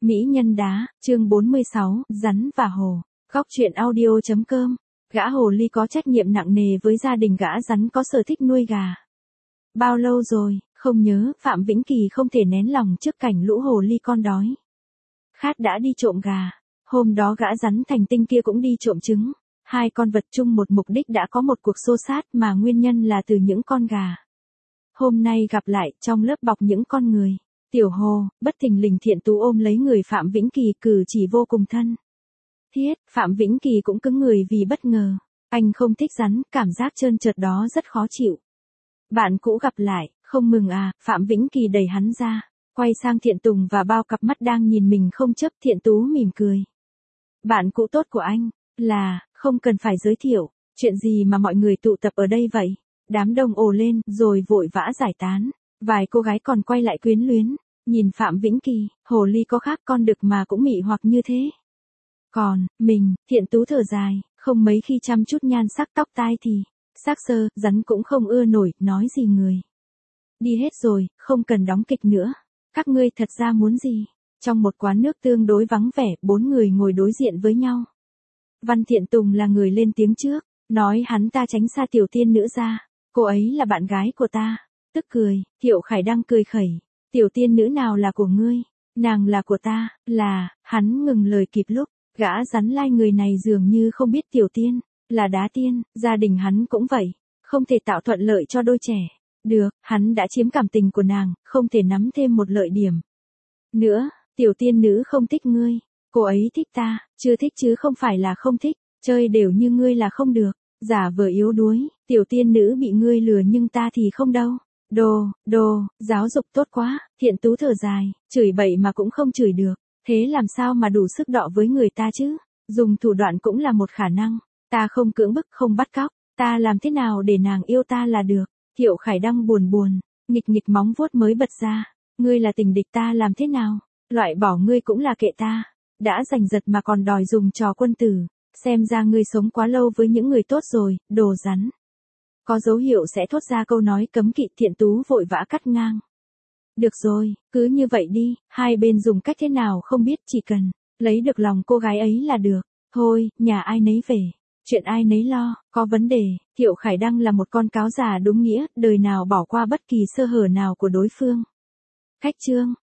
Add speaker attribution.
Speaker 1: Mỹ nhân đá, chương 46, rắn và hồ. Góc truyện audio.com. Gã hồ ly có trách nhiệm nặng nề với gia đình gã rắn có sở thích nuôi gà. Bao lâu rồi, không nhớ, Phạm Vĩnh Kỳ không thể nén lòng trước cảnh lũ hồ ly con đói khát đã đi trộm gà. Hôm đó gã rắn thành tinh kia cũng đi trộm trứng. Hai con vật chung một mục đích đã có một cuộc xô xát mà nguyên nhân là từ những con gà. Hôm nay gặp lại trong lớp bọc những con người. Tiểu Hồ, bất thình lình Thiện Tú ôm lấy người Phạm Vĩnh Kỳ cử chỉ vô cùng thân thiết. Phạm Vĩnh Kỳ cũng cứng người vì bất ngờ. Anh không thích rắn, cảm giác trơn trượt đó rất khó chịu. Bạn cũ gặp lại, không mừng à? Phạm Vĩnh Kỳ đẩy hắn ra, quay sang Thiện Tùng và bao cặp mắt đang nhìn mình không chấp. Thiện Tú mỉm cười. Bạn cũ tốt của anh, không cần phải giới thiệu, chuyện gì mà mọi người tụ tập ở đây vậy? Đám đông ồ lên, rồi vội vã giải tán. Vài cô gái còn quay lại quyến luyến, nhìn Phạm Vĩnh Kỳ, hồ ly có khác con đực mà cũng mị hoặc như thế. Còn, mình, Thiện Tú thở dài, không mấy khi chăm chút nhan sắc tóc tai thì, xác sơ, rắn cũng không ưa nổi, nói gì người. Đi hết rồi, không cần đóng kịch nữa. Các ngươi thật ra muốn gì? Trong một quán nước tương đối vắng vẻ, 4 người ngồi đối diện với nhau. Văn Thiện Tùng là người lên tiếng trước, nói hắn ta tránh xa Tiểu Tiên Nữ ra, cô ấy là bạn gái của ta. Tức cười, Thiệu Khải Đăng cười khẩy. Tiểu Tiên Nữ nào là của ngươi? Nàng là của ta, hắn ngừng lời kịp lúc, gã rắn lai người này dường như không biết Tiểu Tiên là Đá Tiên, gia đình hắn cũng vậy, không thể tạo thuận lợi cho đôi trẻ. Được, hắn đã chiếm cảm tình của nàng, không thể nắm thêm một lợi điểm nữa. Tiểu Tiên Nữ không thích ngươi, cô ấy thích ta, chưa thích chứ không phải là không thích, chơi đều như ngươi là không được, giả vờ yếu đuối. Tiểu Tiên Nữ bị ngươi lừa nhưng ta thì không đâu. Giáo dục tốt quá. Thiện Tú thở dài, chửi bậy mà cũng không chửi được, thế làm sao mà đủ sức đọ với người ta chứ? Dùng thủ đoạn cũng là một khả năng, ta không cưỡng bức không bắt cóc, ta làm thế nào để nàng yêu ta là được. Thiệu Khải Đăng buồn, nghịch móng vuốt mới bật ra, ngươi là tình địch ta làm thế nào? Loại bỏ ngươi cũng là kệ ta, đã giành giật mà còn đòi dùng trò quân tử, xem ra ngươi sống quá lâu với những người tốt rồi, đồ rắn. Có dấu hiệu sẽ thốt ra câu nói cấm kỵ. Thiện Tú vội vã cắt ngang. Được rồi, cứ như vậy đi, hai bên dùng cách thế nào không biết, chỉ cần lấy được lòng cô gái ấy là được. Thôi, nhà ai nấy về, chuyện ai nấy lo, có vấn đề. Thiệu Khải Đăng là một con cáo già đúng nghĩa, đời nào bỏ qua bất kỳ sơ hở nào của đối phương. Khách trương.